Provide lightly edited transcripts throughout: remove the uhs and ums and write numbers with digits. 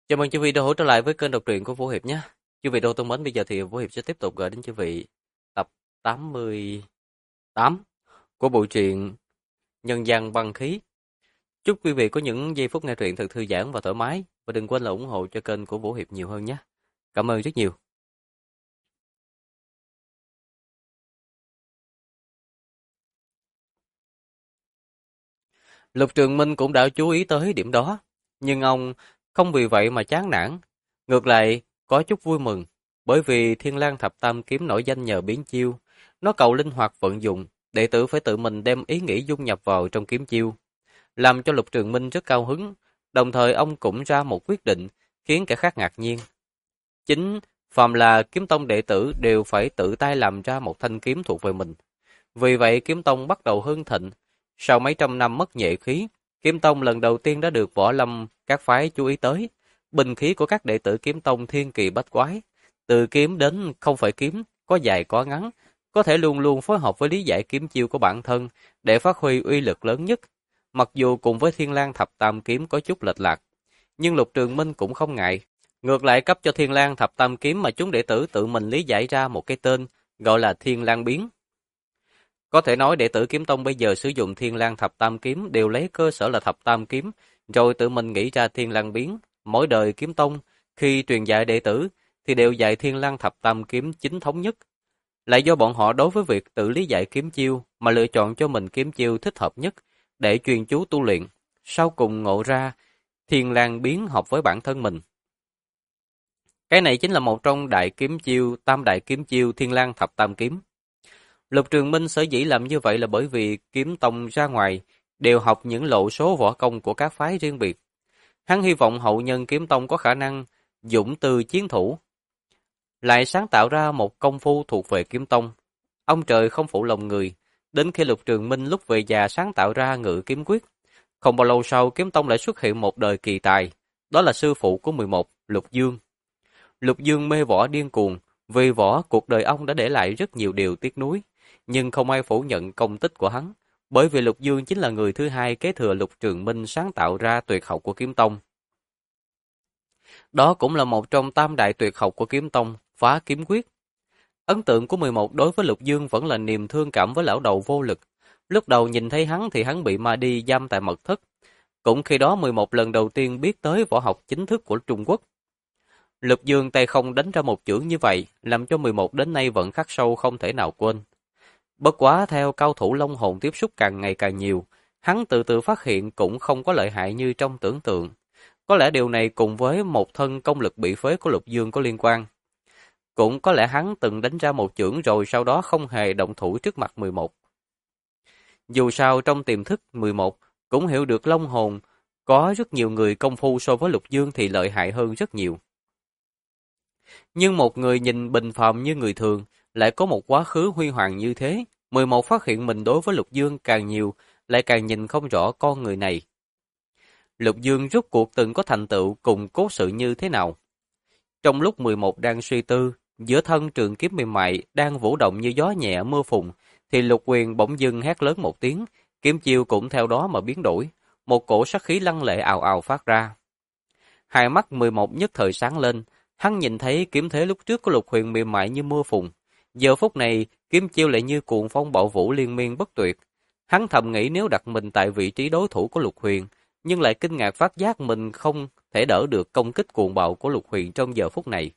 Chào mừng quý vị đã hỗ trợ lại với kênh đọc truyện của Vũ Hiệp nhé. Quý vị đô thân mến, bây giờ thì Vũ Hiệp sẽ tiếp tục gửi đến quý vị tập 88 của bộ truyện Nhân gian băng khí. Chúc quý vị có những giây phút nghe truyện thật thư giãn và thoải mái, và đừng quên là ủng hộ cho kênh của Vũ Hiệp nhiều hơn nhé. Cảm ơn rất nhiều. Lục Trường Minh cũng đã chú ý tới điểm đó, nhưng ông không vì vậy mà chán nản, ngược lại có chút vui mừng, bởi vì Thiên Lang Thập Tam Kiếm nổi danh nhờ biến chiêu, nó cầu linh hoạt vận dụng, đệ tử phải tự mình đem ý nghĩ dung nhập vào trong kiếm chiêu, làm cho Lục Trường Minh rất cao hứng, đồng thời ông cũng ra một quyết định khiến kẻ khác ngạc nhiên. Chính phàm là kiếm tông đệ tử đều phải tự tay làm ra một thanh kiếm thuộc về mình. Vì vậy kiếm tông bắt đầu hưng thịnh. Sau mấy trăm năm mất nhuệ khí, kiếm tông lần đầu tiên đã được võ lâm các phái chú ý tới. Binh khí của các đệ tử kiếm tông thiên kỳ bách quái, từ kiếm đến không phải kiếm, có dài có ngắn, có thể luôn luôn phối hợp với lý giải kiếm chiêu của bản thân để phát huy uy lực lớn nhất. Mặc dù cùng với Thiên Lang Thập Tam Kiếm có chút lệch lạc, nhưng Lục Trường Minh cũng không ngại. Ngược lại cấp cho Thiên Lang Thập Tam Kiếm mà chúng đệ tử tự mình lý giải ra một cái tên, gọi là Thiên Lang Biến. Có thể nói đệ tử kiếm tông bây giờ sử dụng Thiên Lang Thập Tam Kiếm đều lấy cơ sở là Thập Tam Kiếm, rồi tự mình nghĩ ra Thiên Lang Biến. Mỗi đời kiếm tông, khi truyền dạy đệ tử, thì đều dạy Thiên Lang Thập Tam Kiếm chính thống nhất. Lại do bọn họ đối với việc tự lý giải kiếm chiêu mà lựa chọn cho mình kiếm chiêu thích hợp nhất để chuyên chú tu luyện. Sau cùng ngộ ra, Thiên Lang Biến hợp với bản thân mình. Cái này chính là một trong đại kiếm chiêu, tam đại kiếm chiêu Thiên Lang Thập Tam Kiếm. Lục Trường Minh sở dĩ làm như vậy là bởi vì kiếm tông ra ngoài đều học những lộ số võ công của các phái riêng biệt. Hắn hy vọng hậu nhân kiếm tông có khả năng dũng từ chiến thủ, lại sáng tạo ra một công phu thuộc về kiếm tông. Ông trời không phụ lòng người, đến khi Lục Trường Minh lúc về già sáng tạo ra Ngự Kiếm Quyết. Không bao lâu sau, kiếm tông lại xuất hiện một đời kỳ tài, đó là sư phụ của 11, Lục Dương. Lục Dương mê võ điên cuồng, vì võ cuộc đời ông đã để lại rất nhiều điều tiếc nuối, nhưng không ai phủ nhận công tích của hắn, bởi vì Lục Dương chính là người thứ hai kế thừa Lục Trường Minh sáng tạo ra tuyệt học của kiếm tông. Đó cũng là một trong tam đại tuyệt học của kiếm tông, Phá Kiếm Quyết. Ấn tượng của 11 đối với Lục Dương vẫn là niềm thương cảm với lão đầu vô lực. Lúc đầu nhìn thấy hắn thì hắn bị ma đi giam tại mật thất. Cũng khi đó 11 lần đầu tiên biết tới võ học chính thức của Trung Quốc. Lục Dương tay không đánh ra một chưởng như vậy, làm cho 11 đến nay vẫn khắc sâu không thể nào quên. Bất quá theo cao thủ long hồn tiếp xúc càng ngày càng nhiều, hắn từ từ phát hiện cũng không có lợi hại như trong tưởng tượng. Có lẽ điều này cùng với một thân công lực bị phế của Lục Dương có liên quan. Cũng có lẽ hắn từng đánh ra một chưởng rồi sau đó không hề động thủ trước mặt 11. Dù sao trong tiềm thức 11 cũng hiểu được long hồn, có rất nhiều người công phu so với Lục Dương thì lợi hại hơn rất nhiều. Nhưng một người nhìn bình phàm như người thường, lại có một quá khứ huy hoàng như thế, 11 phát hiện mình đối với Lục Dương càng nhiều, lại càng nhìn không rõ con người này. Lục Dương rốt cuộc từng có thành tựu cùng cốt sự như thế nào? Trong lúc 11 đang suy tư, giữa thân trường kiếm mềm mại đang vũ động như gió nhẹ mưa phùn, thì Lục Quyền bỗng dưng hét lớn một tiếng, kiếm chiêu cũng theo đó mà biến đổi, một cổ sát khí lăng lệ ào ào phát ra. Hai mắt 11 nhất thời sáng lên, hắn nhìn thấy kiếm thế lúc trước của Lục Huyền mềm mại như mưa phùn, giờ phút này kiếm chiêu lại như cuồng phong bạo vũ liên miên bất tuyệt. Hắn thầm nghĩ nếu đặt mình tại vị trí đối thủ của Lục Huyền, nhưng lại kinh ngạc phát giác mình không thể đỡ được công kích cuồng bạo của Lục Huyền trong giờ phút này.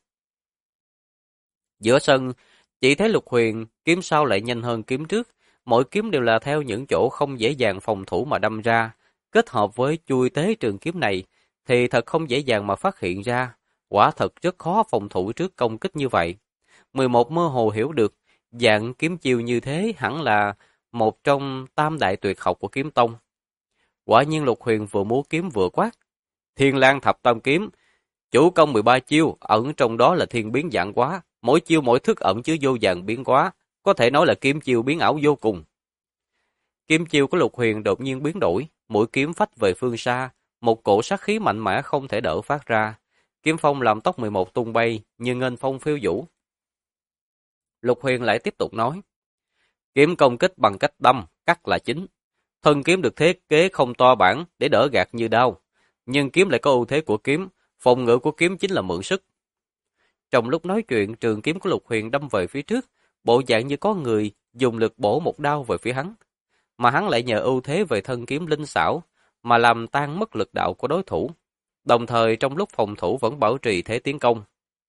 Giữa sân, chỉ thấy Lục Huyền kiếm sau lại nhanh hơn kiếm trước, mỗi kiếm đều là theo những chỗ không dễ dàng phòng thủ mà đâm ra, kết hợp với chui tế trường kiếm này thì thật không dễ dàng mà phát hiện ra, quả thật rất khó phòng thủ trước công kích như vậy. 11 mơ hồ hiểu được, dạng kiếm chiêu như thế hẳn là một trong tam đại tuyệt học của kiếm tông. Quả nhiên Lục Huyền vừa múa kiếm vừa quát, Thiên Lang Thập Tam Kiếm, chủ công 13 chiêu, ẩn trong đó là thiên biến vạn hóa, mỗi chiêu mỗi thức ẩn chứa vô vàn biến hóa, có thể nói là kiếm chiêu biến ảo vô cùng. Kiếm chiêu của Lục Huyền đột nhiên biến đổi, mũi kiếm phách về phương xa, một cổ sát khí mạnh mẽ không thể đỡ phát ra. Kiếm phong làm tóc 11 tung bay, như nghênh phong phiêu vũ. Lục Huyền lại tiếp tục nói, kiếm công kích bằng cách đâm, cắt là chính. Thân kiếm được thiết kế không to bản để đỡ gạt như đao, nhưng kiếm lại có ưu thế của kiếm, Phòng ngự của kiếm chính là mượn sức. Trong lúc nói chuyện, trường kiếm của Lục Huyền đâm về phía trước, bộ dạng như có người dùng lực bổ một đao về phía hắn, mà hắn lại nhờ ưu thế về thân kiếm linh xảo mà làm tan mất lực đạo của đối thủ, đồng thời trong lúc phòng thủ vẫn bảo trì thế tiến công.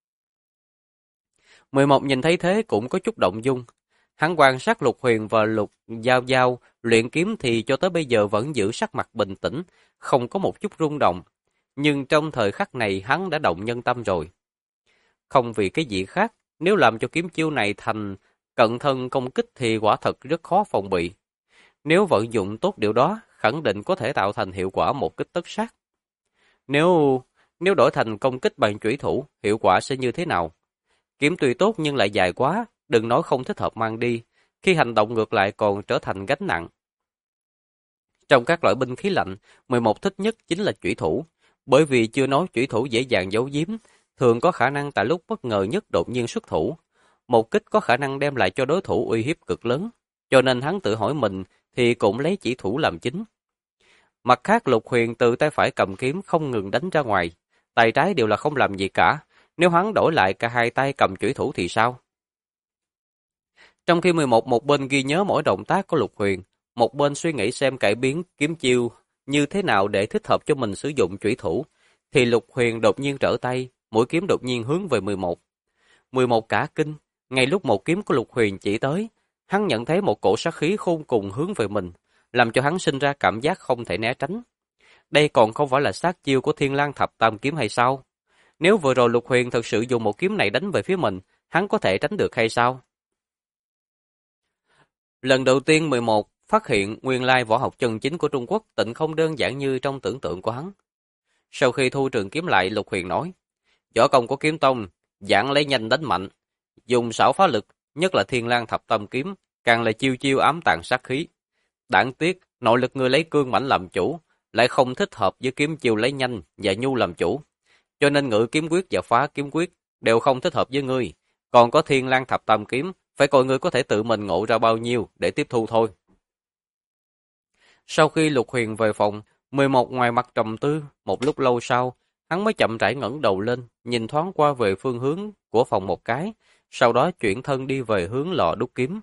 11 nhìn thấy thế cũng có chút động dung. Hắn quan sát Lục Huyền và Lục Giao Giao luyện kiếm thì cho tới bây giờ vẫn giữ sắc mặt bình tĩnh, không có một chút rung động. Nhưng trong thời khắc này hắn đã động nhân tâm rồi. Không vì cái gì khác, nếu làm cho kiếm chiêu này thành cận thân công kích thì quả thật rất khó phòng bị. Nếu vận dụng tốt điều đó, khẳng định có thể tạo thành hiệu quả một kích tất sát. Nếu đổi thành công kích bằng chủy thủ, hiệu quả sẽ như thế nào? Kiếm tuy tốt nhưng lại dài quá, đừng nói không thích hợp mang đi, khi hành động ngược lại còn trở thành gánh nặng. Trong các loại binh khí lạnh, 11 thích nhất chính là chủy thủ, bởi vì chưa nói chủy thủ dễ dàng giấu giếm, thường có khả năng tại lúc bất ngờ nhất đột nhiên xuất thủ. Một kích có khả năng đem lại cho đối thủ uy hiếp cực lớn, cho nên hắn tự hỏi mình thì cũng lấy chỉ thủ làm chính. Mặt khác Lục Huyền từ tay phải cầm kiếm không ngừng đánh ra ngoài, tay trái đều là không làm gì cả, nếu hắn đổi lại cả hai tay cầm chủy thủ thì sao? Trong khi 11 một bên ghi nhớ mỗi động tác của Lục Huyền, một bên suy nghĩ xem cải biến kiếm chiêu như thế nào để thích hợp cho mình sử dụng chủy thủ, thì Lục Huyền đột nhiên trở tay, mũi kiếm đột nhiên hướng về 11. 11 cả kinh, ngay lúc một kiếm của Lục Huyền chỉ tới, hắn nhận thấy một cổ sát khí khôn cùng hướng về mình, làm cho hắn sinh ra cảm giác không thể né tránh. Đây còn không phải là sát chiêu của Thiên Lang Thập Tam Kiếm hay sao? Nếu vừa rồi Lục Huyền thực sự dùng một kiếm này đánh về phía mình, hắn có thể tránh được hay sao? Lần đầu tiên 11 phát hiện nguyên lai võ học chân chính của Trung Quốc tịnh không đơn giản như trong tưởng tượng của hắn. Sau khi thu trường kiếm lại, Lục Huyền nói, võ công của kiếm tông, dạng lấy nhanh đánh mạnh, dùng xảo phá lực, nhất là Thiên Lang Thập Tam Kiếm, càng là chiêu chiêu ám tàng sát khí. Đáng tiếc, nội lực ngươi lấy cương mãnh làm chủ, lại không thích hợp với kiếm chiêu lấy nhanh và nhu làm chủ. Cho nên ngự kiếm quyết và phá kiếm quyết đều không thích hợp với ngươi. Còn có Thiên Lang Thập Tam Kiếm, phải coi ngươi có thể tự mình ngộ ra bao nhiêu để tiếp thu thôi. Sau khi Lục Huyền về phòng, 11 ngoài mặt trầm tư, một lúc lâu sau, hắn mới chậm rãi ngẩng đầu lên, nhìn thoáng qua về phương hướng của phòng một cái, sau đó chuyển thân đi về hướng lò đúc kiếm.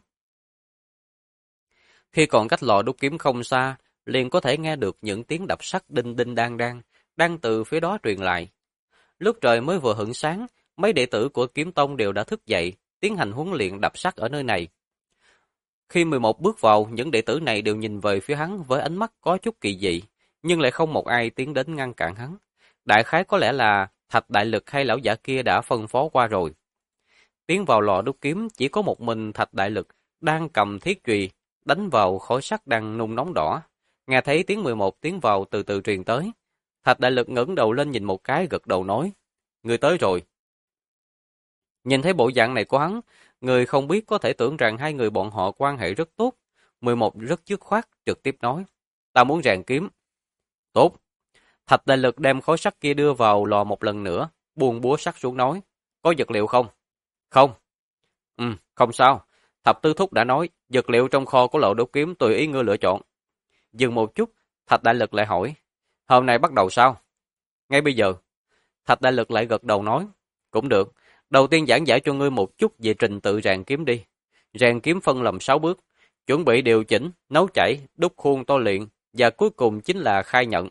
Khi còn cách lò đúc kiếm không xa, liền có thể nghe được những tiếng đập sắt đinh đinh đang từ phía đó truyền lại. Lúc trời mới vừa hửng sáng, mấy đệ tử của kiếm tông đều đã thức dậy, tiến hành huấn luyện đập sắt ở nơi này. Khi 11 bước vào, những đệ tử này đều nhìn về phía hắn với ánh mắt có chút kỳ dị, nhưng lại không một ai tiến đến ngăn cản hắn. Đại khái có lẽ là Thạch Đại Lực hay lão giả kia đã phân phó qua rồi. Tiến vào lò đúc kiếm chỉ có một mình Thạch Đại Lực đang cầm thiết chùy đánh vào khối sắt đang nung nóng đỏ. Nghe thấy tiếng 11 tiến vào từ từ truyền tới. Thạch Đại Lực ngẩng đầu lên nhìn một cái, gật đầu nói, người tới rồi. Nhìn thấy bộ dạng này của hắn, người không biết có thể tưởng rằng hai người bọn họ quan hệ rất tốt. 11 rất dứt khoát, trực tiếp nói, ta muốn rèn kiếm. Tốt. Thạch Đại Lực đem khối sắt kia đưa vào lò một lần nữa, buông búa sắt xuống nói, có vật liệu không? Không. Không sao. Thập Tứ Thúc đã nói, vật liệu trong kho của lò đúc kiếm tùy ý ngươi lựa chọn. Dừng một chút, Thạch Đại Lực lại hỏi, hôm nay bắt đầu sao? Ngay bây giờ. Thạch Đại Lực lại gật đầu nói, cũng được. Đầu tiên giảng giải cho ngươi một chút về trình tự rèn kiếm đi. Rèn kiếm phân làm 6 bước, chuẩn bị điều chỉnh, nấu chảy, đúc khuôn tôi luyện, và cuối cùng chính là khai nhận.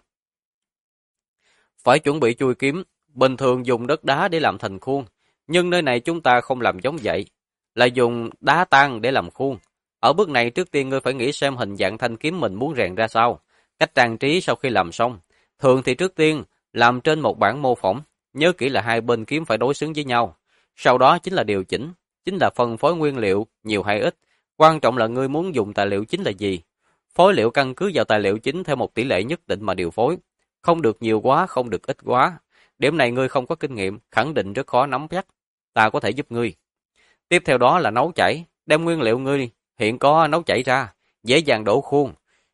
Phải chuẩn bị chui kiếm, bình thường dùng đất đá để làm thành khuôn, nhưng nơi này chúng ta không làm giống vậy, là dùng đá tan để làm khuôn. Ở bước này trước tiên ngươi phải nghĩ xem hình dạng thanh kiếm mình muốn rèn ra sao, cách trang trí sau khi làm xong. Thường thì trước tiên làm trên một bản mô phỏng, nhớ kỹ là hai bên kiếm phải đối xứng với nhau. Sau đó chính là điều chỉnh, chính là phân phối nguyên liệu, nhiều hay ít. Quan trọng là ngươi muốn dùng tài liệu chính là gì. Phối liệu căn cứ vào tài liệu chính theo một tỷ lệ nhất định mà điều phối. Không được nhiều quá, không được ít quá. Điểm này ngươi không có kinh nghiệm, khẳng định rất khó nắm chắc. Ta có thể giúp ngươi. Tiếp theo đó là nấu chảy, đem nguyên liệu ngươi hiện có nấu chảy ra, dễ dàng đổ khuôn.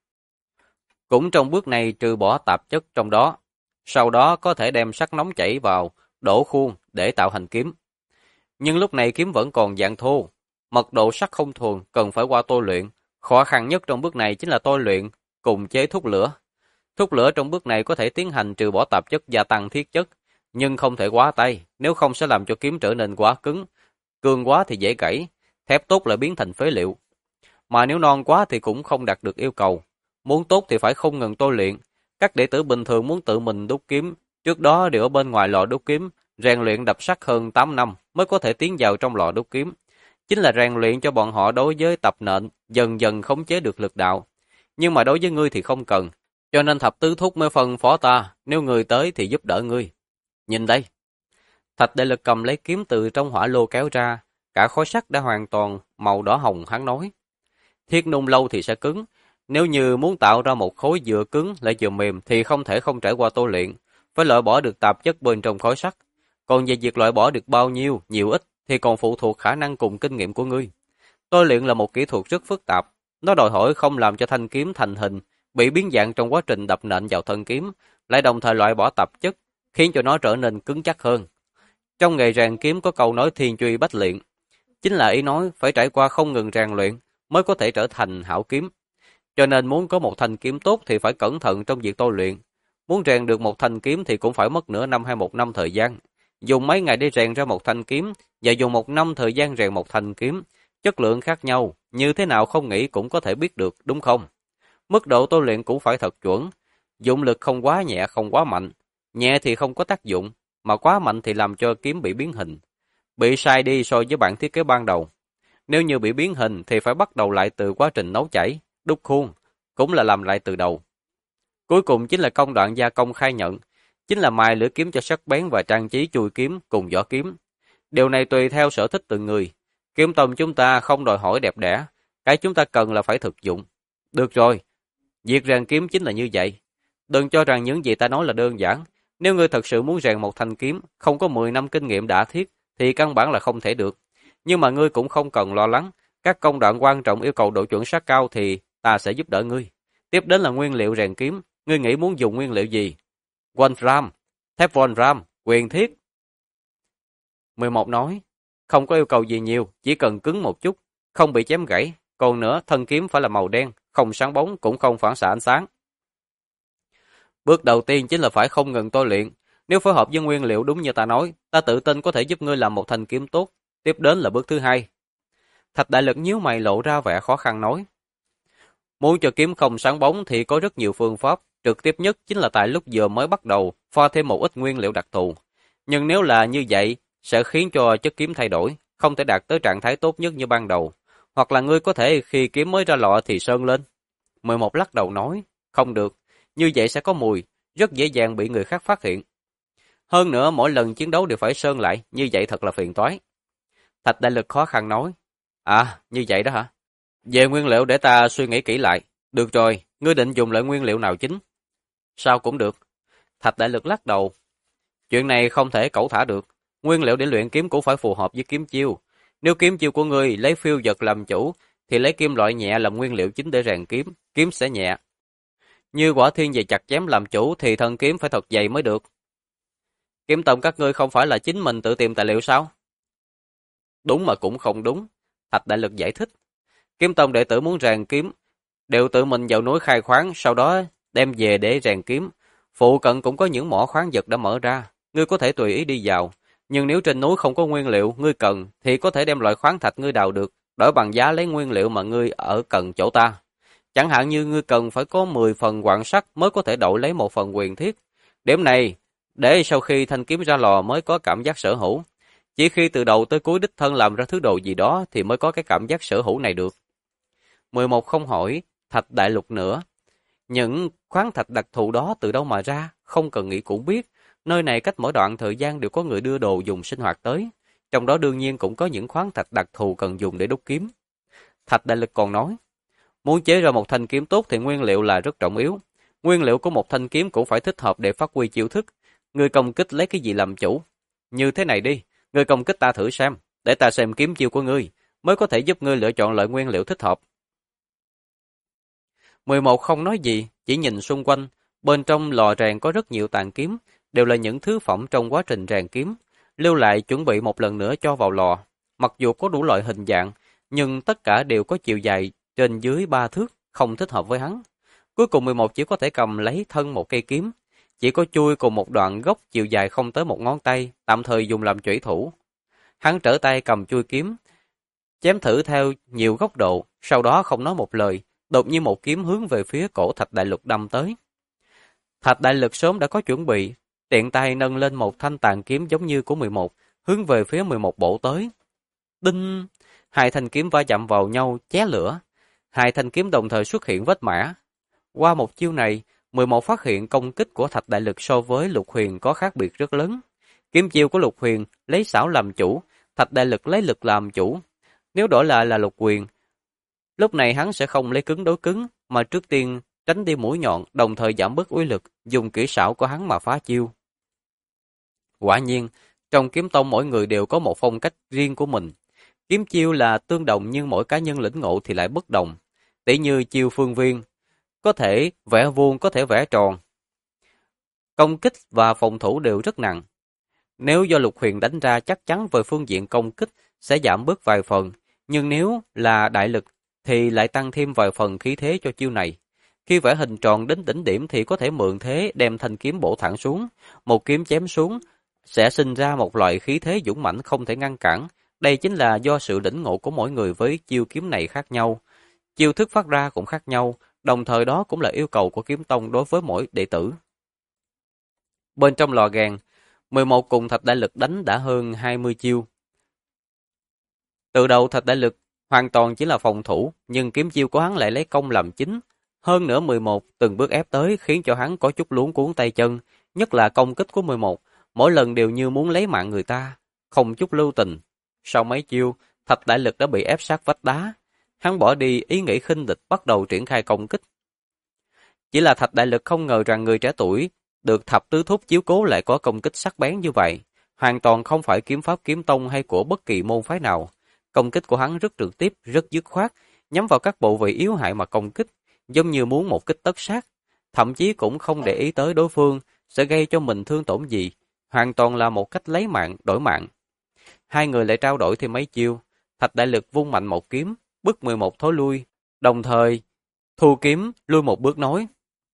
Cũng trong bước này trừ bỏ tạp chất trong đó. Sau đó có thể đem sắt nóng chảy vào, đổ khuôn để tạo thành kiếm. Nhưng lúc này kiếm vẫn còn dạng thô, mật độ sắt không thuần, cần phải qua tôi luyện. Khó khăn nhất trong bước này chính là tôi luyện cùng chế thúc lửa. Thúc lửa trong bước này có thể tiến hành trừ bỏ tạp chất, gia tăng thiết chất, nhưng không thể quá tay, nếu không sẽ làm cho kiếm trở nên quá cứng, cương quá thì dễ gãy, thép tốt lại biến thành phế liệu. Mà nếu non quá thì cũng không đạt được yêu cầu. Muốn tốt thì phải không ngừng tôi luyện. Các đệ tử bình thường muốn tự mình đúc kiếm, trước đó đều ở bên ngoài lò đúc kiếm, rèn luyện đập sắt hơn 8 năm mới có thể tiến vào trong lò đúc kiếm. Chính là rèn luyện cho bọn họ đối với tập nện, dần dần khống chế được lực đạo. Nhưng mà đối với ngươi thì không cần, cho nên thập tứ thúc mới phân phó ta, nếu ngươi tới thì giúp đỡ ngươi. Nhìn đây. Thạch Đại Lực cầm lấy kiếm từ trong hỏa lô kéo ra, cả khối sắt đã hoàn toàn màu đỏ hồng, hắn nói. Thiết nung lâu thì sẽ cứng, nếu như muốn tạo ra một khối vừa cứng lại vừa mềm thì không thể không trải qua tôi luyện, phải loại bỏ được tạp chất bên trong khối sắt. Còn về việc loại bỏ được bao nhiêu, nhiều ít thì còn phụ thuộc khả năng cùng kinh nghiệm của ngươi. Tôi luyện là một kỹ thuật rất phức tạp, nó đòi hỏi không làm cho thanh kiếm thành hình, bị biến dạng trong quá trình đập nện vào thân kiếm, lại đồng thời loại bỏ tạp chất, khiến cho nó trở nên cứng chắc hơn. Trong nghề rèn kiếm có câu nói thiên truy bách luyện, chính là ý nói phải trải qua không ngừng rèn luyện mới có thể trở thành hảo kiếm. Cho nên muốn có một thanh kiếm tốt thì phải cẩn thận trong việc tôi luyện. Muốn rèn được một thanh kiếm thì cũng phải mất nửa năm hay một năm thời gian. Dùng mấy ngày để rèn ra một thanh kiếm và dùng một năm thời gian rèn một thanh kiếm, chất lượng khác nhau, như thế nào không nghĩ cũng có thể biết được, đúng không? Mức độ tôi luyện cũng phải thật chuẩn, dụng lực không quá nhẹ không quá mạnh, nhẹ thì không có tác dụng, mà quá mạnh thì làm cho kiếm bị biến hình, bị sai đi so với bản thiết kế ban đầu. Nếu như bị biến hình thì phải bắt đầu lại từ quá trình nấu chảy, đúc khuôn, cũng là làm lại từ đầu. Cuối cùng chính là công đoạn gia công khai nhận, chính là mài lưỡi kiếm cho sắc bén và trang trí chui kiếm cùng vỏ kiếm. Điều này tùy theo sở thích từng người. Kiếm tông chúng ta không đòi hỏi đẹp đẽ, cái chúng ta cần là phải thực dụng. Được rồi, việc rèn kiếm chính là như vậy. Đừng cho rằng những gì ta nói là đơn giản. Nếu ngươi thật sự muốn rèn một thanh kiếm, không có 10 năm kinh nghiệm đã thiết, thì căn bản là không thể được. Nhưng mà ngươi cũng không cần lo lắng, các công đoạn quan trọng yêu cầu độ chuẩn xác cao thì ta sẽ giúp đỡ ngươi. Tiếp đến là nguyên liệu rèn kiếm, ngươi nghĩ muốn dùng nguyên liệu gì? Wolfram, thép Wolfram, quyền thiết. 11 nói, không có yêu cầu gì nhiều, chỉ cần cứng một chút, không bị chém gãy. Còn nữa, thân kiếm phải là màu đen, không sáng bóng cũng không phản xạ ánh sáng. Bước đầu tiên chính là phải không ngừng tôi luyện. Nếu phối hợp với nguyên liệu đúng như ta nói, ta tự tin có thể giúp ngươi làm một thanh kiếm tốt. Tiếp đến là bước thứ hai. Thạch Đại Lực nhíu mày lộ ra vẻ khó khăn nói. Muốn cho kiếm không sáng bóng thì có rất nhiều phương pháp. Trực tiếp nhất chính là tại lúc vừa mới bắt đầu, pha thêm một ít nguyên liệu đặc thù. Nhưng nếu là như vậy, sẽ khiến cho chất kiếm thay đổi, không thể đạt tới trạng thái tốt nhất như ban đầu. Hoặc là ngươi có thể khi kiếm mới ra lọ thì sơn lên. 11 lắc đầu nói, không được, như vậy sẽ có mùi, rất dễ dàng bị người khác phát hiện. Hơn nữa mỗi lần chiến đấu đều phải sơn lại, như vậy thật là phiền toái. Thạch Đại Lực khó khăn nói, à, như vậy đó hả? Về nguyên liệu để ta suy nghĩ kỹ lại. Được rồi, ngươi định dùng loại nguyên liệu nào chính? Sao cũng được. Thạch Đại Lực lắc đầu. Chuyện này không thể cẩu thả được. Nguyên liệu để luyện kiếm cũng phải phù hợp với kiếm chiêu. Nếu kiếm chiêu của ngươi lấy phiêu vật làm chủ, thì lấy kim loại nhẹ làm nguyên liệu chính để rèn kiếm, kiếm sẽ nhẹ. Như quả thiên về chặt chém làm chủ thì thân kiếm phải thật dày mới được. Kiếm tông các ngươi không phải là chính mình tự tìm tài liệu sao? Đúng mà cũng không đúng. Thạch Đại Lực giải thích. Kiếm tông đệ tử muốn rèn kiếm, đều tự mình vào núi khai khoáng, sau đó đem về để rèn kiếm. Phụ cận cũng có những mỏ khoáng vật đã mở ra, ngươi có thể tùy ý đi vào. Nhưng nếu trên núi không có nguyên liệu ngươi cần, thì có thể đem loại khoáng thạch ngươi đào được, đổi bằng giá lấy nguyên liệu mà ngươi ở cần chỗ ta. Chẳng hạn như ngươi cần phải có 10 phần quặng sắt mới có thể đổi lấy một phần quyền thiết. Điểm này, để sau khi thanh kiếm ra lò mới có cảm giác sở hữu. Chỉ khi từ đầu tới cuối đích thân làm ra thứ đồ gì đó thì mới có cái cảm giác sở hữu này được. 11 không hỏi, Thạch Đại Lục nữa. Những khoáng thạch đặc thù đó từ đâu mà ra, không cần nghĩ cũng biết. Nơi này cách mỗi đoạn thời gian đều có người đưa đồ dùng sinh hoạt tới. Trong đó đương nhiên cũng có những khoáng thạch đặc thù cần dùng để đúc kiếm. Thạch Đại Lực còn nói, muốn chế ra một thanh kiếm tốt thì nguyên liệu là rất trọng yếu. Nguyên liệu của một thanh kiếm cũng phải thích hợp để phát huy chiêu thức. Người công kích lấy cái gì làm chủ? Như thế này đi, người công kích ta thử xem, để ta xem kiếm chiêu của ngươi, mới có thể giúp ngươi lựa chọn loại nguyên liệu thích hợp. 11 không nói gì, chỉ nhìn xung quanh. Bên trong lò rèn có rất nhiều tàn kiếm, đều là những thứ phẩm trong quá trình rèn kiếm. Lưu lại chuẩn bị một lần nữa cho vào lò. Mặc dù có đủ loại hình dạng, nhưng tất cả đều có chiều dài trên dưới 3 thước, không thích hợp với hắn. Cuối cùng 11 chỉ có thể cầm lấy thân một cây kiếm. chỉ có chuôi cùng một đoạn gốc chiều dài không tới một ngón tay, tạm thời dùng làm chủy thủ. Hắn trở tay cầm chuôi kiếm, chém thử theo nhiều góc độ, sau đó không nói một lời, đột nhiên một kiếm hướng về phía cổ Thạch Đại Lực đâm tới. Thạch Đại Lực sớm đã có chuẩn bị, tiện tay nâng lên một thanh tàn kiếm giống như của 11, hướng về phía 11 bổ tới. Đinh! Hai thanh kiếm va chạm vào nhau, ché lửa. Hai thanh kiếm đồng thời xuất hiện vết mã. Qua một chiêu này, 11 phát hiện công kích của Thạch Đại Lực so với Lục Huyền có khác biệt rất lớn. Kiếm chiêu của Lục Huyền lấy xảo làm chủ, Thạch Đại Lực lấy lực làm chủ. Nếu đổi lại là Lục Huyền, lúc này hắn sẽ không lấy cứng đối cứng, mà trước tiên tránh đi mũi nhọn, đồng thời giảm bớt uy lực, dùng kỹ xảo của hắn mà phá chiêu. Quả nhiên, trong kiếm tông mỗi người đều có một phong cách riêng của mình. Kiếm chiêu là tương đồng nhưng mỗi cá nhân lĩnh ngộ thì lại bất đồng. Tỉ như chiêu phương viên, có thể vẽ vuông, có thể vẽ tròn. Công kích và phòng thủ đều rất nặng. Nếu do Lục Huyền đánh ra chắc chắn về phương diện công kích sẽ giảm bớt vài phần, nhưng nếu là đại lực thì lại tăng thêm vài phần khí thế cho chiêu này. Khi vẽ hình tròn đến đỉnh điểm thì có thể mượn thế đem thanh kiếm bổ thẳng xuống, một kiếm chém xuống sẽ sinh ra một loại khí thế dũng mãnh không thể ngăn cản. Đây chính là do sự lĩnh ngộ của mỗi người với chiêu kiếm này khác nhau. Chiêu thức phát ra cũng khác nhau, đồng thời đó cũng là yêu cầu của kiếm tông đối với mỗi đệ tử. Bên trong lò gàn, 11 cùng Thạch Đại Lực đánh đã hơn 20 chiêu. Từ đầu Thạch Đại Lực hoàn toàn chỉ là phòng thủ, nhưng kiếm chiêu của hắn lại lấy công làm chính. Hơn nữa 11 từng bước ép tới khiến cho hắn có chút luống cuống tay chân, nhất là công kích của 11, mỗi lần đều như muốn lấy mạng người ta, không chút lưu tình. Sau mấy chiêu, Thạch Đại Lực đã bị ép sát vách đá. Hắn bỏ đi ý nghĩ khinh địch, bắt đầu triển khai công kích. Chỉ là Thạch Đại Lực không ngờ rằng người trẻ tuổi được Thập Tứ Thúc chiếu cố lại có công kích sắc bén như vậy, hoàn toàn không phải kiếm pháp kiếm tông hay của bất kỳ môn phái nào. Công kích của hắn rất trực tiếp, rất dứt khoát, nhắm vào các bộ vị yếu hại mà công kích, giống như muốn một kích tất sát, thậm chí cũng không để ý tới đối phương sẽ gây cho mình thương tổn gì, hoàn toàn là một cách lấy mạng đổi mạng. Hai người lại trao đổi thêm mấy chiêu, Thạch Đại Lực vung mạnh một kiếm, bức 11 thối lui, đồng thời thu kiếm lui một bước nói: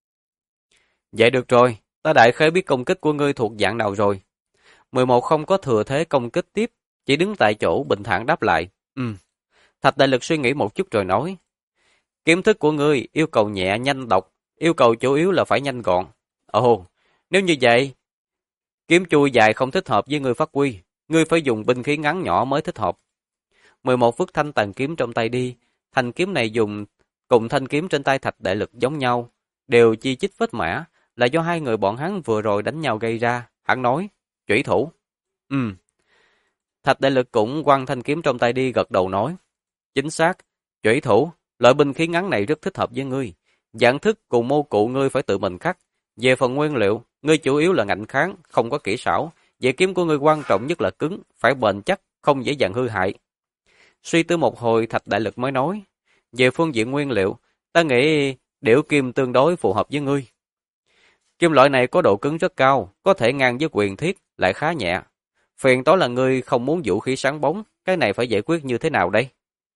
"Vậy được rồi, ta đại khái biết công kích của ngươi thuộc dạng nào rồi." 11 không có thừa thế công kích tiếp, chỉ đứng tại chỗ bình thản đáp lại: Thạch Đại Lực suy nghĩ một chút rồi nói: "Kiếm thức của ngươi yêu cầu nhẹ nhanh độc, yêu cầu chủ yếu là phải nhanh gọn. Ồ, nếu như vậy, kiếm chui dài không thích hợp với ngươi phát huy, ngươi phải dùng binh khí ngắn nhỏ mới thích hợp." 11 vứt thanh tàn kiếm trong tay đi, thanh kiếm này dùng cùng thanh kiếm trên tay Thạch Đại Lực giống nhau, đều chi chít vết mã, là do hai người bọn hắn vừa rồi đánh nhau gây ra. Hắn nói: "Chủy thủ." Thạch Đại Lực cũng quăng thanh kiếm trong tay đi, gật đầu nói: "Chính xác, chủy thủ, loại binh khí ngắn này rất thích hợp với ngươi. Dạng thức cùng mô cụ ngươi phải tự mình khắc. Về phần nguyên liệu, ngươi chủ yếu là ngạnh kháng, không có kỹ xảo. Vệ kiếm của ngươi quan trọng nhất là cứng, phải bền chắc, không dễ dàng hư hại." Suy tư một hồi, Thạch Đại Lực mới nói: "Về phương diện nguyên liệu, ta nghĩ điểu kim tương đối phù hợp với ngươi. Kim loại này có độ cứng rất cao, có thể ngang với quyền thiết, lại khá nhẹ. Phiền toái là ngươi không muốn vũ khí sáng bóng, cái này phải giải quyết như thế nào đây?"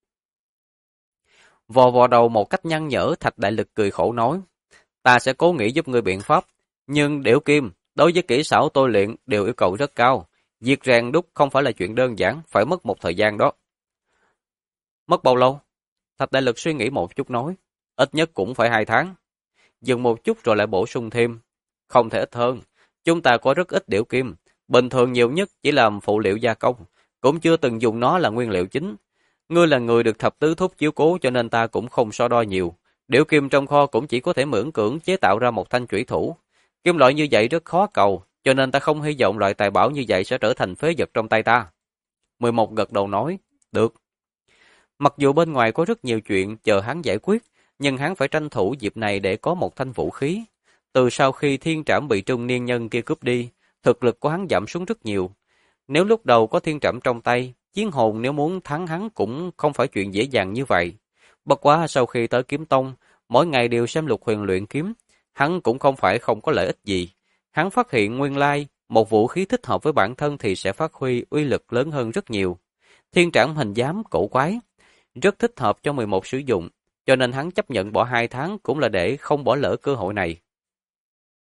Vò vò đầu một cách nhăn nhở, Thạch Đại Lực cười khổ nói: "Ta sẽ cố nghĩ giúp ngươi biện pháp, nhưng điểu kim, đối với kỹ xảo tôi luyện đều yêu cầu rất cao. Việc rèn đúc không phải là chuyện đơn giản, phải mất một thời gian đó." "Mất bao lâu?" Thạch Đại Lực suy nghĩ một chút nói: "Ít nhất cũng phải 2 tháng. Dừng một chút rồi lại bổ sung thêm: "Không thể ít hơn, chúng ta có rất ít điểu kim, bình thường nhiều nhất chỉ làm phụ liệu gia công, cũng chưa từng dùng nó là nguyên liệu chính. Ngươi là người được Thập Tứ Thúc chiếu cố cho nên ta cũng không so đo nhiều. Điểu kim trong kho cũng chỉ có thể miễn cưỡng chế tạo ra một thanh chủy thủ. Kim loại như vậy rất khó cầu, cho nên ta không hy vọng loại tài bảo như vậy sẽ trở thành phế vật trong tay ta." 11 gật đầu nói: "Được." Mặc dù bên ngoài có rất nhiều chuyện chờ hắn giải quyết, nhưng hắn phải tranh thủ dịp này để có một thanh vũ khí. Từ sau khi thiên trảm bị trung niên nhân kia cướp đi, thực lực của hắn giảm xuống rất nhiều. Nếu lúc đầu có thiên trảm trong tay, chiến hồn nếu muốn thắng hắn cũng không phải chuyện dễ dàng như vậy. Bất quá sau khi tới kiếm tông, mỗi ngày đều xem Lục Huyền luyện kiếm, hắn cũng không phải không có lợi ích gì. Hắn phát hiện nguyên lai, một vũ khí thích hợp với bản thân thì sẽ phát huy uy lực lớn hơn rất nhiều. Thiên trảm hình dám cổ quái, rất thích hợp cho 11 sử dụng, cho nên hắn chấp nhận bỏ 2 tháng cũng là để không bỏ lỡ cơ hội này.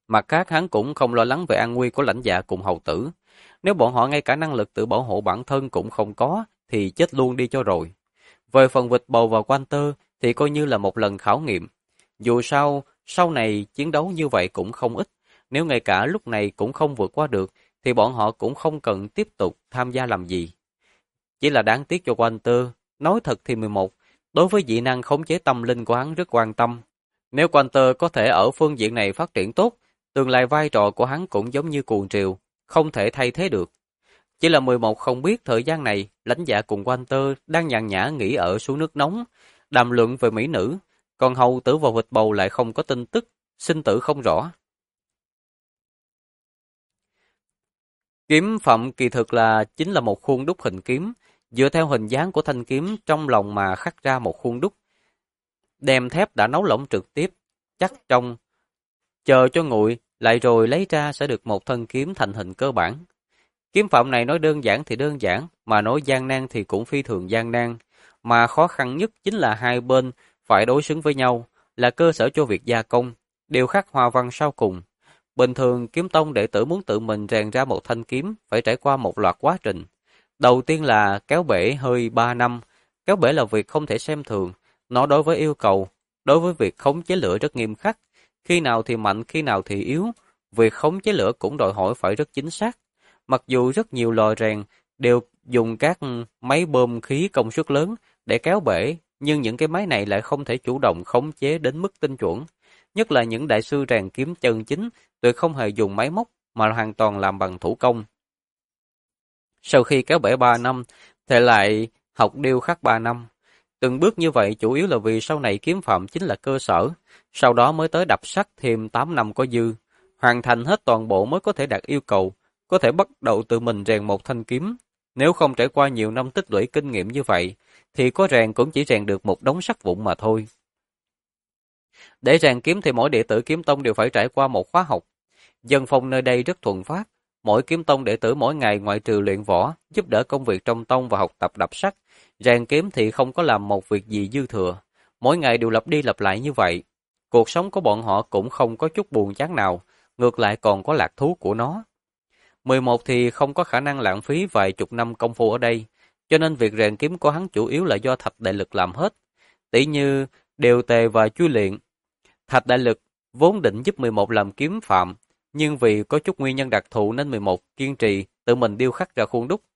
Mặt khác hắn cũng không lo lắng về an nguy của lãnh dạ cùng hầu tử. Nếu bọn họ ngay cả năng lực tự bảo hộ bản thân cũng không có, thì chết luôn đi cho rồi. Về phần vịt bầu và quan tơ thì coi như là một lần khảo nghiệm. Dù sao, sau này chiến đấu như vậy cũng không ít. Nếu ngay cả lúc này cũng không vượt qua được, thì bọn họ cũng không cần tiếp tục tham gia làm gì. Chỉ là đáng tiếc cho Walter. Nói thật thì 11, đối với dị năng khống chế tâm linh của hắn rất quan tâm. Nếu Walter có thể ở phương diện này phát triển tốt, tương lai vai trò của hắn cũng giống như cuồng triều, không thể thay thế được. Chỉ là 11 không biết thời gian này, lãnh dạ cùng Walter đang nhàn nhã nghỉ ở suối nước nóng, đàm luận về mỹ nữ, còn hầu tử và vịt bầu lại không có tin tức, sinh tử không rõ. Kiếm phẩm kỳ thực chính là một khuôn đúc hình kiếm, dựa theo hình dáng của thanh kiếm trong lòng mà khắc ra một khuôn đúc. Đem thép đã nấu lỏng trực tiếp, chắc trong, chờ cho nguội, lại rồi lấy ra sẽ được một thân kiếm thành hình cơ bản. Kiếm phẩm này nói đơn giản thì đơn giản, mà nói gian nan thì cũng phi thường gian nan, mà khó khăn nhất chính là hai bên phải đối xứng với nhau, là cơ sở cho việc gia công, đều khắc hoa văn sau cùng. Bình thường kiếm tông đệ tử muốn tự mình rèn ra một thanh kiếm phải trải qua một loạt quá trình. Đầu tiên là kéo bể hơi 3 năm, kéo bể là việc không thể xem thường, nó đối với yêu cầu, đối với việc khống chế lửa rất nghiêm khắc, khi nào thì mạnh khi nào thì yếu, việc khống chế lửa cũng đòi hỏi phải rất chính xác. Mặc dù rất nhiều lò rèn đều dùng các máy bơm khí công suất lớn để kéo bể, nhưng những cái máy này lại không thể chủ động khống chế đến mức tinh chuẩn. Nhất là những đại sư rèn kiếm chân chính, tuyệt không hề dùng máy móc mà hoàn toàn làm bằng thủ công. Sau khi kéo bể 3 năm, thì lại học điêu khắc 3 năm. Từng bước như vậy chủ yếu là vì sau này kiếm phạm chính là cơ sở, sau đó mới tới đập sắt thêm 8 năm có dư. Hoàn thành hết toàn bộ mới có thể đạt yêu cầu, có thể bắt đầu tự mình rèn một thanh kiếm. Nếu không trải qua nhiều năm tích lũy kinh nghiệm như vậy, thì có rèn cũng chỉ rèn được một đống sắt vụn mà thôi. Để rèn kiếm thì mỗi đệ tử kiếm tông đều phải trải qua một khóa học. Dân phong nơi đây rất thuần phát, mỗi kiếm tông đệ tử mỗi ngày ngoại trừ luyện võ, giúp đỡ công việc trong tông và học tập đập sắt, rèn kiếm thì không có làm một việc gì dư thừa. Mỗi ngày đều lặp đi lặp lại như vậy. Cuộc sống của bọn họ cũng không có chút buồn chán nào, ngược lại còn có lạc thú của nó. 11 thì không có khả năng lãng phí vài chục năm công phu ở đây, cho nên việc rèn kiếm của hắn chủ yếu là do Thạch Đại Lực làm hết. Tỷ như đều tề và chui luyện. Thạch Đại Lực vốn định giúp 11 làm kiếm phạm, nhưng vì có chút nguyên nhân đặc thù nên 11 kiên trì tự mình điêu khắc ra khuôn đúc.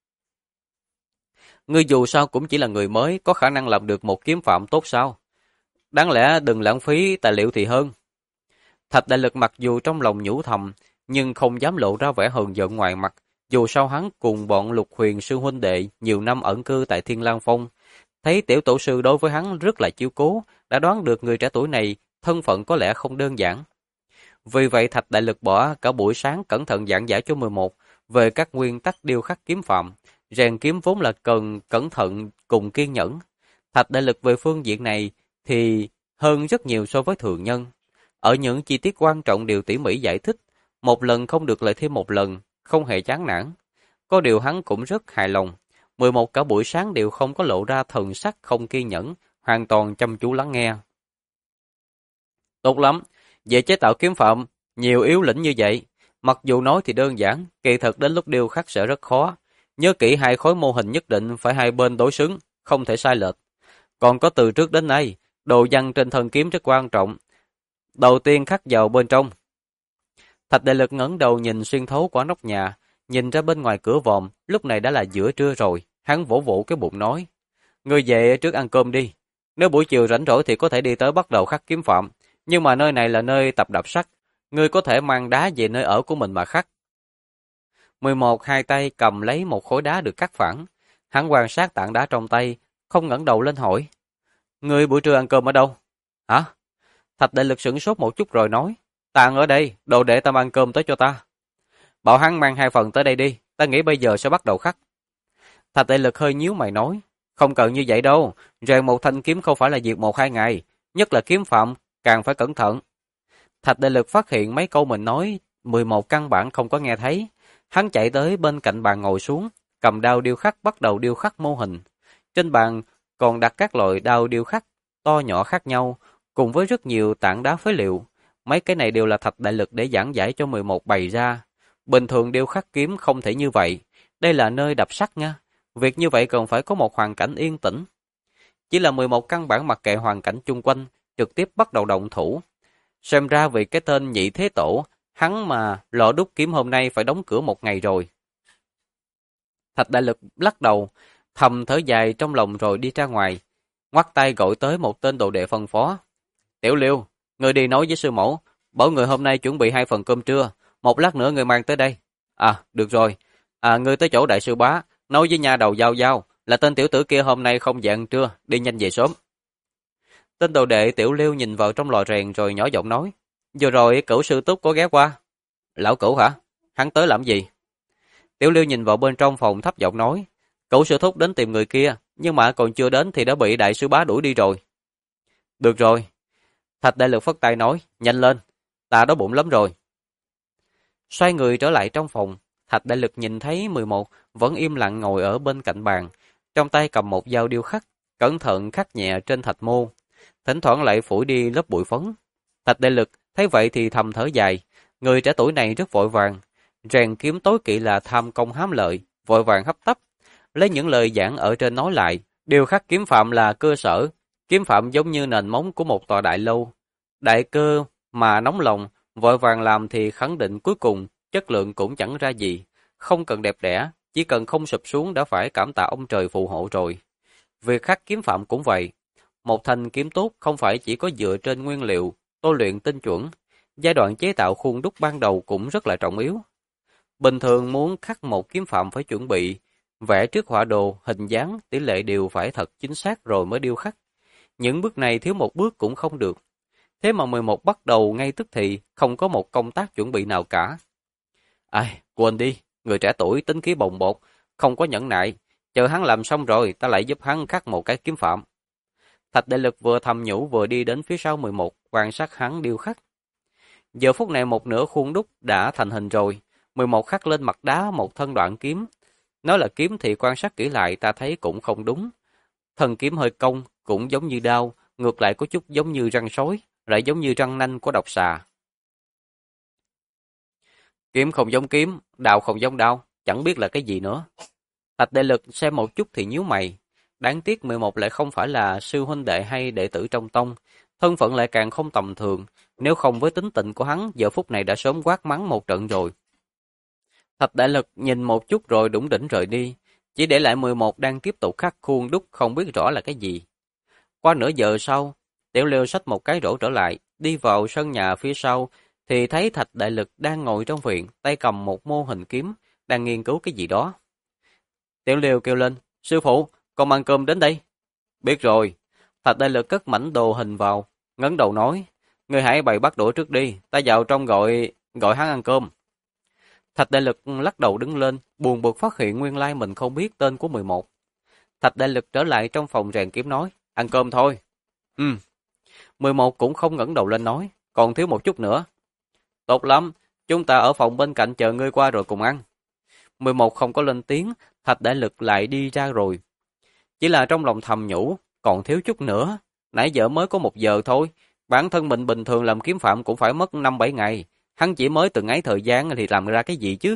Ngươi dù sao cũng chỉ là người mới, có khả năng làm được một kiếm phạm tốt sao? Đáng lẽ đừng lãng phí tài liệu thì hơn. Thạch Đại Lực mặc dù trong lòng nhủ thầm, nhưng không dám lộ ra vẻ hờn giận ngoài mặt, dù sao hắn cùng bọn Lục Huyền sư huynh đệ nhiều năm ẩn cư tại Thiên Lang Phong, thấy tiểu tổ sư đối với hắn rất là chiếu cố, đã đoán được người trẻ tuổi này thân phận có lẽ không đơn giản. Vì vậy Thạch Đại Lực bỏ cả buổi sáng cẩn thận giảng giải cho 11 về các nguyên tắc điêu khắc kiếm phạm, rèn kiếm vốn là cần cẩn thận cùng kiên nhẫn. Thạch Đại Lực về phương diện này thì hơn rất nhiều so với thường nhân. Ở những chi tiết quan trọng đều tỉ mỉ giải thích, một lần không được lại thêm một lần, không hề chán nản. Có điều hắn cũng rất hài lòng, 11 cả buổi sáng đều không có lộ ra thần sắc không kiên nhẫn, hoàn toàn chăm chú lắng nghe. Tốt lắm, về chế tạo kiếm phạm, nhiều yếu lĩnh như vậy, mặc dù nói thì đơn giản, kỳ thực đến lúc điêu khắc sẽ rất khó. Nhớ kỹ hai khối mô hình nhất định phải hai bên đối xứng, không thể sai lệch. Còn có từ trước đến nay, đồ văn trên thân kiếm rất quan trọng. Đầu tiên khắc vào bên trong. Thạch Đại Lực ngẩng đầu nhìn xuyên thấu qua nóc nhà, nhìn ra bên ngoài cửa vòm, lúc này đã là giữa trưa rồi, hắn vỗ vỗ cái bụng nói: "Ngươi về trước ăn cơm đi, nếu buổi chiều rảnh rỗi thì có thể đi tới bắt đầu khắc kiếm phạm, nhưng mà nơi này là nơi tập đập sắt, ngươi có thể mang đá về nơi ở của mình mà khắc." 11 hai tay cầm lấy một khối đá được cắt phẳng, hắn quan sát tảng đá trong tay, không ngẩng đầu lên hỏi: "Ngươi buổi trưa ăn cơm ở đâu?" "Hả?" Thạch Đại Lực sửng sốt một chút rồi nói: "Tàn ở đây, đồ đệ ta mang cơm tới cho ta." "Bảo hắn mang 2 phần tới đây đi, ta nghĩ bây giờ sẽ bắt đầu khắc." Thạch Đại Lực hơi nhíu mày nói: "Không cần như vậy đâu, rèn một thanh kiếm không phải là việc 1-2 ngày, nhất là kiếm phạm càng phải cẩn thận." Thạch Đại Lực phát hiện mấy câu mình nói 11 căn bản không có nghe thấy, hắn chạy tới bên cạnh bàn ngồi xuống, cầm đao điêu khắc bắt đầu điêu khắc mô hình. Trên bàn còn đặt các loại đao điêu khắc to nhỏ khác nhau, cùng với rất nhiều tảng đá phế liệu. Mấy cái này đều là Thạch Đại Lực để giảng giải cho 11 bày ra. Bình thường điêu khắc kiếm không thể như vậy. Đây là nơi đập sắt nha. Việc như vậy cần phải có một hoàn cảnh yên tĩnh. Chỉ là 11 căn bản mặc kệ hoàn cảnh chung quanh, trực tiếp bắt đầu động thủ. Xem ra vì cái tên Nhị Thế Tổ, hắn mà lò đúc kiếm hôm nay phải đóng cửa một ngày rồi. Thạch Đại Lực lắc đầu, thầm thở dài trong lòng rồi đi ra ngoài, ngoắt tay gọi tới một tên đồ đệ phân phó. Tiểu Liêu, người đi nói với sư mẫu, bảo người hôm nay chuẩn bị 2 phần cơm trưa, một lát nữa người mang tới đây. À, được rồi. À, người tới chỗ đại sư bá, nói với nhà đầu Giao Giao, là tên tiểu tử kia hôm nay không về ăn trưa, đi nhanh về sớm. Tên đồ đệ Tiểu Liêu nhìn vào trong lò rèn rồi nhỏ giọng nói, vừa rồi Cửu sư Túc có ghé qua. Lão Cửu hả? Hắn tới làm gì? Tiểu Liêu nhìn vào bên trong phòng thấp giọng nói, Cửu sư thúc đến tìm người kia, nhưng mà còn chưa đến thì đã bị đại sư bá đuổi đi rồi. Được rồi. Thạch Đại Lực phất tay nói, nhanh lên, ta đói bụng lắm rồi. Xoay người trở lại trong phòng, Thạch Đại Lực nhìn thấy 11 vẫn im lặng ngồi ở bên cạnh bàn, trong tay cầm một dao điêu khắc, cẩn thận khắc nhẹ trên thạch mô, thỉnh thoảng lại phủi đi lớp bụi phấn. Thạch Đại Lực thấy vậy thì thầm thở dài, người trẻ tuổi này rất vội vàng, rèn kiếm tối kỵ là tham công hám lợi, vội vàng hấp tấp, lấy những lời giảng ở trên nói lại, điêu khắc kiếm phạm là cơ sở, kiếm phạm giống như nền móng của một tòa đại lâu. Đại cơ mà nóng lòng, vội vàng làm thì khẳng định cuối cùng chất lượng cũng chẳng ra gì, không cần đẹp đẽ, chỉ cần không sụp xuống đã phải cảm tạ ông trời phù hộ rồi. Việc khắc kiếm phạm cũng vậy, một thanh kiếm tốt không phải chỉ có dựa trên nguyên liệu, tôi luyện tinh chuẩn, giai đoạn chế tạo khuôn đúc ban đầu cũng rất là trọng yếu. Bình thường muốn khắc một kiếm phạm phải chuẩn bị, vẽ trước họa đồ, hình dáng, tỷ lệ đều phải thật chính xác rồi mới điêu khắc. Những bước này thiếu một bước cũng không được. Thế mà 11 bắt đầu ngay tức thì, không có một công tác chuẩn bị nào cả. Ai, quên đi, người trẻ tuổi tính khí bồng bột, không có nhẫn nại, chờ hắn làm xong rồi, ta lại giúp hắn khắc một cái kiếm phạm. Thạch Đại Lực vừa thầm nhủ vừa đi đến phía sau 11, quan sát hắn điêu khắc. Giờ phút này một nửa khuôn đúc đã thành hình rồi, 11 khắc lên mặt đá một thân đoạn kiếm. Nói là kiếm thì quan sát kỹ lại ta thấy cũng không đúng. Thân kiếm hơi cong, cũng giống như đao, ngược lại có chút giống như răng sói, lại giống như răng nanh của độc xà. Kiếm không giống kiếm, đao không giống đao, chẳng biết là cái gì nữa. Thạch Đại Lực xem một chút thì nhíu mày. Đáng tiếc 11 lại không phải là sư huynh đệ hay đệ tử trong tông, thân phận lại càng không tầm thường, nếu không với tính tình của hắn giờ phút này đã sớm quát mắng một trận rồi. Thạch Đại Lực nhìn một chút rồi đủng đỉnh rời đi, chỉ để lại 11 đang tiếp tục khắc khuôn đúc không biết rõ là cái gì. Qua nửa giờ sau, Tiểu Liêu xách một cái rổ trở lại, đi vào sân nhà phía sau, thì thấy Thạch Đại Lực đang ngồi trong viện, tay cầm một mô hình kiếm, đang nghiên cứu cái gì đó. Tiểu Liêu kêu lên, sư phụ, con mang cơm đến đây. Biết rồi. Thạch Đại Lực cất mảnh đồ hình vào, ngẩng đầu nói, ngươi hãy bày bắt đũa trước đi, ta vào trong gọi hắn ăn cơm. Thạch Đại Lực lắc đầu đứng lên, buồn bực phát hiện nguyên lai mình không biết tên của 11. Thạch Đại Lực trở lại trong phòng rèn kiếm nói, ăn cơm thôi. 11 cũng không ngẩng đầu lên nói, còn thiếu một chút nữa. Tốt lắm, chúng ta ở phòng bên cạnh chờ ngươi qua rồi cùng ăn. 11 không có lên tiếng, Thạch Đại Lực lại đi ra rồi. Chỉ là trong lòng thầm nhủ, còn thiếu chút nữa, nãy giờ mới có 1 giờ thôi, bản thân mình bình thường làm kiếm phạm cũng phải mất 5-7 ngày, hắn chỉ mới từng ấy thời gian thì làm ra cái gì chứ.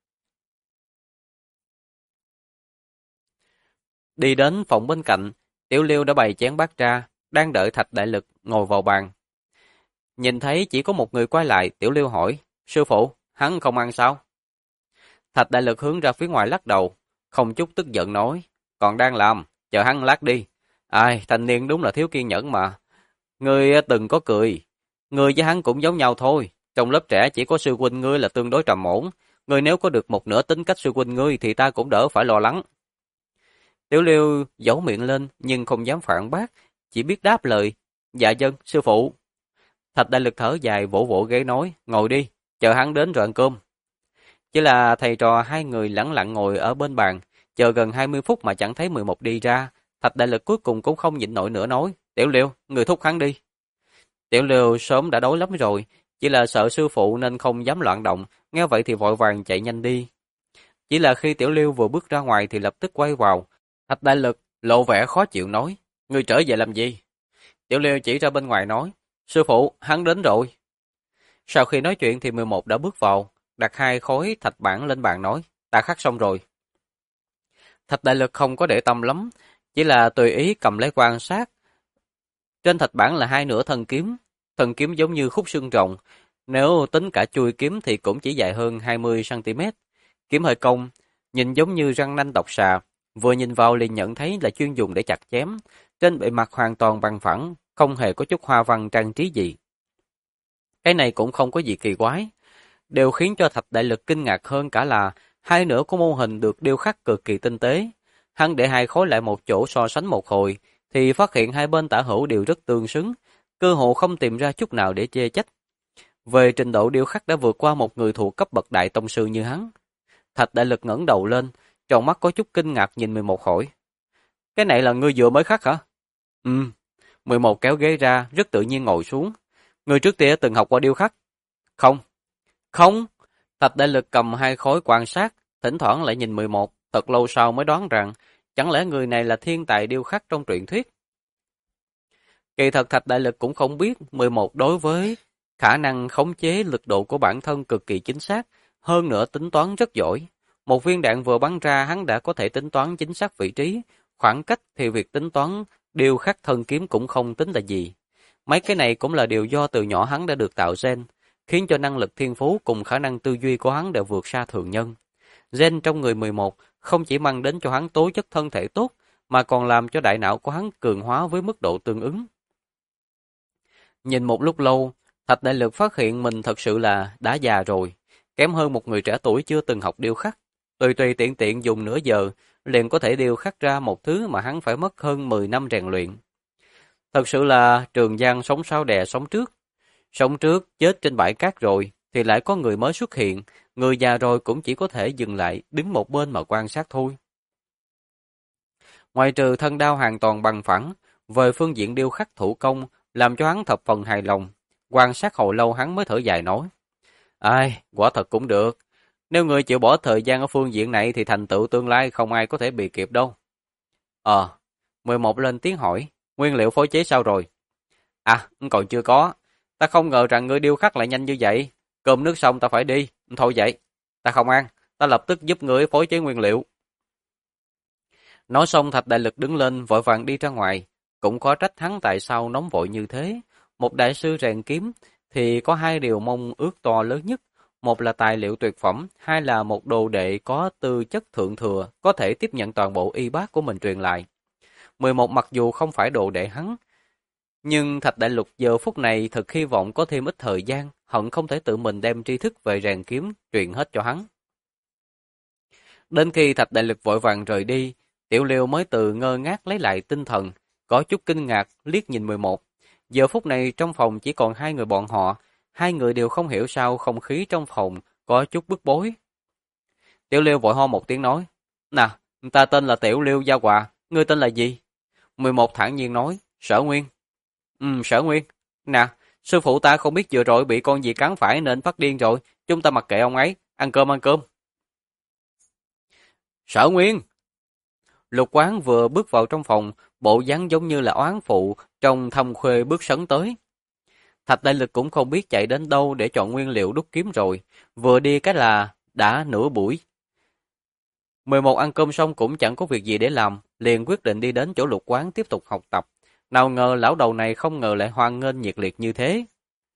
Đi đến phòng bên cạnh, Tiểu Liêu đã bày chén bát ra, đang đợi Thạch Đại Lực ngồi vào bàn. Nhìn thấy chỉ có một người quay lại, Tiểu Liêu hỏi, sư phụ, hắn không ăn sao? Thạch Đại Lực hướng ra phía ngoài lắc đầu, không chút tức giận nói, còn đang làm, chờ hắn lát đi. Ai, thanh niên đúng là thiếu kiên nhẫn mà. Ngươi từng có cười, ngươi với hắn cũng giống nhau thôi, trong lớp trẻ chỉ có sư huynh ngươi là tương đối trầm ổn, ngươi nếu có được một nửa tính cách sư huynh ngươi thì ta cũng đỡ phải lo lắng. Tiểu Liêu giấu miệng lên nhưng không dám phản bác, chỉ biết đáp lời, dạ dân, sư phụ. Thạch Đại Lực thở dài vỗ vỗ ghế nói, ngồi đi, chờ hắn đến rồi ăn cơm. Chỉ là thầy trò hai người lẳng lặng ngồi ở bên bàn, chờ gần 20 phút mà chẳng thấy 11 đi ra. Thạch Đại Lực cuối cùng cũng không nhịn nổi nữa nói, Tiểu Liêu, người thúc hắn đi. Tiểu Liêu sớm đã đói lắm rồi, chỉ là sợ sư phụ nên không dám loạn động, nghe vậy thì vội vàng chạy nhanh đi. Chỉ là khi Tiểu Liêu vừa bước ra ngoài thì lập tức quay vào. Thạch Đại Lực lộ vẻ khó chịu nói, ngươi trở về làm gì? Tiểu Liêu chỉ ra bên ngoài nói, sư phụ, hắn đến rồi. Sau khi nói chuyện thì 11 đã bước vào, đặt 2 khối thạch bản lên bàn nói, ta khắc xong rồi. Thạch Đại Lực không có để tâm lắm, chỉ là tùy ý cầm lấy quan sát. Trên thạch bản là 2 nửa thân kiếm giống như khúc xương rồng, nếu tính cả chuôi kiếm thì cũng chỉ dài hơn 20 cm. Kiếm hơi cong, nhìn giống như răng nanh độc xà, vừa nhìn vào liền nhận thấy là chuyên dùng để chặt chém, trên bề mặt hoàn toàn bằng phẳng, không hề có chút hoa văn trang trí gì. Cái này cũng không có gì kỳ quái, điều khiến cho Thạch Đại Lực kinh ngạc hơn cả là 2 nửa của mô hình được điêu khắc cực kỳ tinh tế. Hắn để 2 khối lại một chỗ so sánh một hồi, thì phát hiện hai bên tả hữu đều rất tương xứng, cơ hồ không tìm ra chút nào để chê trách. Về trình độ điêu khắc đã vượt qua một người thuộc cấp bậc đại tông sư như hắn. Thạch Đại Lực ngẩng đầu lên, trong mắt có chút kinh ngạc nhìn 11 hỏi. Cái này là ngươi vừa mới khắc hả? 11 kéo ghế ra, rất tự nhiên ngồi xuống. Ngươi trước kia từng học qua điêu khắc? Không. Không. Thạch Đại Lực cầm 2 khối quan sát, thỉnh thoảng lại nhìn 11, thật lâu sau mới đoán rằng, chẳng lẽ người này là thiên tài điêu khắc trong truyện thuyết? Kỳ thật Thạch Đại Lực cũng không biết 11 đối với khả năng khống chế lực độ của bản thân cực kỳ chính xác, hơn nữa tính toán rất giỏi. Một viên đạn vừa bắn ra hắn đã có thể tính toán chính xác vị trí, khoảng cách thì việc tính toán điêu khắc thân kiếm cũng không tính là gì. Mấy cái này cũng là điều do từ nhỏ hắn đã được tạo gen, khiến cho năng lực thiên phú cùng khả năng tư duy của hắn đều vượt xa thường nhân. Gen trong người 11 không chỉ mang đến cho hắn tố chất thân thể tốt, mà còn làm cho đại não của hắn cường hóa với mức độ tương ứng. Nhìn một lúc lâu, Thạch Đại Lực phát hiện mình thật sự là đã già rồi, kém hơn một người trẻ tuổi chưa từng học điêu khắc. Tùy tùy tiện tiện dùng nửa giờ, liền có thể điêu khắc ra một thứ mà hắn phải mất hơn 10 năm rèn luyện. Thật sự là Trường Giang sống sau đè sống trước. Sống trước chết trên bãi cát rồi, thì lại có người mới xuất hiện, người già rồi cũng chỉ có thể dừng lại, đứng một bên mà quan sát thôi. Ngoài trừ thân đao hoàn toàn bằng phẳng, về phương diện điêu khắc thủ công, làm cho hắn thập phần hài lòng. Quan sát hồi lâu hắn mới thở dài nói. Ai, quả thật cũng được. Nếu người chịu bỏ thời gian ở phương diện này thì thành tựu tương lai không ai có thể bị kịp đâu. 11 lên tiếng hỏi, nguyên liệu phối chế sao rồi? À, còn chưa có. Ta không ngờ rằng ngươi điêu khắc lại nhanh như vậy. Cơm nước xong ta phải đi. Thôi vậy, ta không ăn. Ta lập tức giúp ngươi phối chế nguyên liệu. Nói xong Thạch Đại Lực đứng lên vội vàng đi ra ngoài. Cũng có trách hắn tại sao nóng vội như thế. Một đại sư rèn kiếm thì có 2 điều mong ước to lớn nhất. Một là tài liệu tuyệt phẩm, 2 là một đồ đệ có tư chất thượng thừa, có thể tiếp nhận toàn bộ y bác của mình truyền lại. 11 mặc dù không phải đồ đệ hắn, nhưng Thạch Đại Lục giờ phút này thật hy vọng có thêm ít thời gian, hận không thể tự mình đem tri thức về rèn kiếm truyền hết cho hắn. Đến khi Thạch Đại Lực vội vàng rời đi, Tiểu Liêu mới từ ngơ ngác lấy lại tinh thần, có chút kinh ngạc liếc nhìn 11. Giờ phút này trong phòng chỉ còn 2 người bọn họ, 2 người đều không hiểu sao không khí trong phòng có chút bức bối. Tiểu Liêu vội ho một tiếng nói, nè, ta tên là Tiểu Liêu Gia Hòa, ngươi tên là gì? 11 thản nhiên nói, Sở Nguyên. Sở Nguyên. Nè, sư phụ ta không biết vừa rồi bị con gì cắn phải nên phát điên rồi, chúng ta mặc kệ ông ấy, ăn cơm ăn cơm. Sở Nguyên. Lục Quán vừa bước vào trong phòng, bộ dáng giống như là oán phụ trong Thâm Khuê bước sấn tới. Thạch Đại Lực cũng không biết chạy đến đâu để chọn nguyên liệu đúc kiếm rồi, vừa đi cái là đã nửa buổi. 11 ăn cơm xong cũng chẳng có việc gì để làm, liền quyết định đi đến chỗ Lục Quán tiếp tục học tập. Nào ngờ lão đầu này không ngờ lại hoan nghênh nhiệt liệt như thế.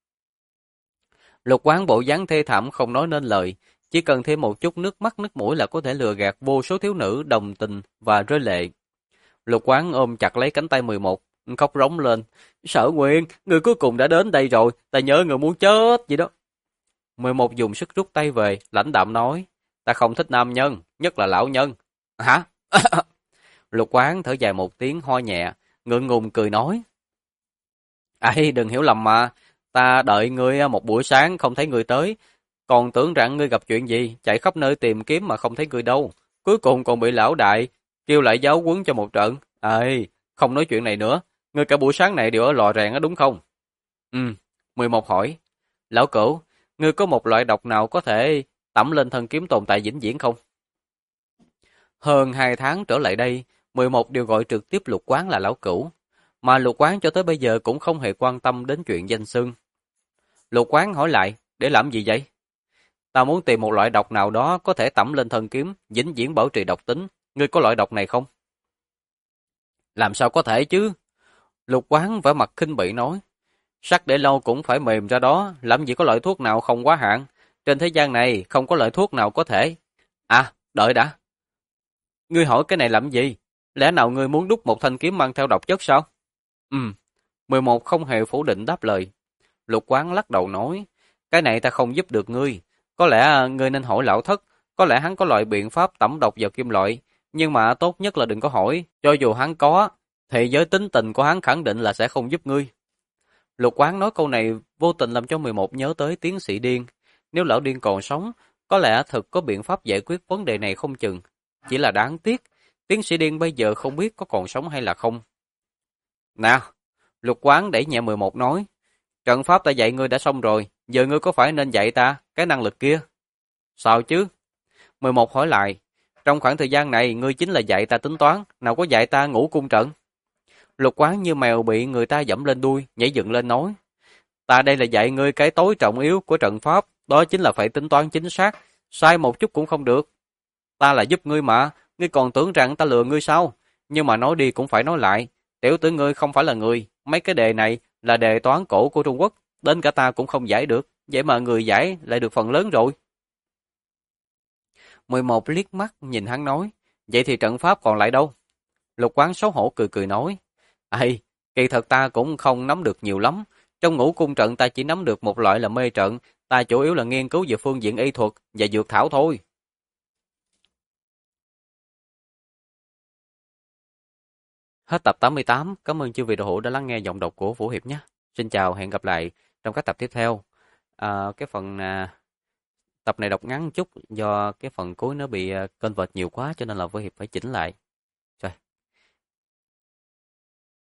Lục Quán bộ dáng thê thảm không nói nên lời, chỉ cần thêm một chút nước mắt nước mũi là có thể lừa gạt vô số thiếu nữ đồng tình và rơi lệ. Lục Quán ôm chặt lấy cánh tay 11, khóc rống lên. Sở Nguyên, người cuối cùng đã đến đây rồi, ta nhớ người muốn chết gì đó. 11 dùng sức rút tay về, lãnh đạm nói, ta không thích nam nhân, nhất là lão nhân. Hả? Lục Quán thở dài một tiếng ho nhẹ, ngượng ngùng cười nói. Ây, đừng hiểu lầm mà, ta đợi ngươi một buổi sáng không thấy ngươi tới, còn tưởng rằng ngươi gặp chuyện gì, chạy khắp nơi tìm kiếm mà không thấy ngươi đâu. Cuối cùng còn bị lão đại kêu lại giáo huấn cho một trận. Ê, không nói chuyện này nữa, ngươi cả buổi sáng này đều ở lò rèn á đúng không? 11 hỏi. Lão Cửu, ngươi có một loại độc nào có thể tẩm lên thân kiếm tồn tại vĩnh viễn không? Hơn 2 tháng trở lại đây, 11 đều gọi trực tiếp Lục Quán là Lão Cửu, mà Lục Quán cho tới bây giờ cũng không hề quan tâm đến chuyện danh xưng. Lục Quán hỏi lại, để làm gì vậy? Ta muốn tìm một loại độc nào đó có thể tẩm lên thân kiếm, vĩnh viễn bảo trì độc tính. Ngươi có loại độc này không? Làm sao có thể chứ? Lục Quán vẻ mặt khinh bỉ nói. Sắt để lâu cũng phải mềm ra đó, làm gì có loại thuốc nào không quá hạn. Trên thế gian này không có loại thuốc nào có thể. À, đợi đã. Ngươi hỏi cái này làm gì? Lẽ nào ngươi muốn đúc một thanh kiếm mang theo độc chất sao? 11 không hề phủ định đáp lời. Lục Quán lắc đầu nói, cái này ta không giúp được ngươi. Có lẽ ngươi nên hỏi lão thất, có lẽ hắn có loại biện pháp tẩm độc vào kim loại. Nhưng mà tốt nhất là đừng có hỏi, cho dù hắn có, thì với tính tình của hắn khẳng định là sẽ không giúp ngươi. Lục Quán nói câu này vô tình làm cho 11 nhớ tới tiến sĩ Điên. Nếu lão Điên còn sống, có lẽ thực có biện pháp giải quyết vấn đề này không chừng. Chỉ là đáng tiếc, tiến sĩ Điên bây giờ không biết có còn sống hay là không. Nào, Lục Quán đẩy nhẹ 11 nói, trận pháp ta dạy ngươi đã xong rồi, giờ ngươi có phải nên dạy ta cái năng lực kia? Sao chứ? 11 hỏi lại, trong khoảng thời gian này ngươi chính là dạy ta tính toán, nào có dạy ta ngũ cung trận? Lục Quán như mèo bị người ta dẫm lên đuôi, nhảy dựng lên nói, ta đây là dạy ngươi cái tối trọng yếu của trận pháp, đó chính là phải tính toán chính xác, sai một chút cũng không được. Ta là giúp ngươi mà, ngươi còn tưởng rằng ta lừa ngươi sao? Nhưng mà nói đi cũng phải nói lại, tiểu tử ngươi không phải là người, mấy cái đề này là đề toán cổ của Trung Quốc, đến cả ta cũng không giải được, vậy mà người giải lại được phần lớn rồi. 11 liếc mắt nhìn hắn nói, vậy thì trận pháp còn lại đâu? Lục Quán xấu hổ cười cười nói, ây, kỳ thật ta cũng không nắm được nhiều lắm, trong ngũ cung trận ta chỉ nắm được một loại là mê trận, ta chủ yếu là nghiên cứu về phương diện y thuật và dược thảo thôi. Hết tập 88, cảm ơn chư vị đạo hữu đã lắng nghe giọng đọc của Vũ Hiệp nhé. Xin chào, hẹn gặp lại trong các tập tiếp theo. Cái phần tập này đọc ngắn chút do cái phần cuối nó bị kênh vợt nhiều quá cho nên là Vũ Hiệp phải chỉnh lại.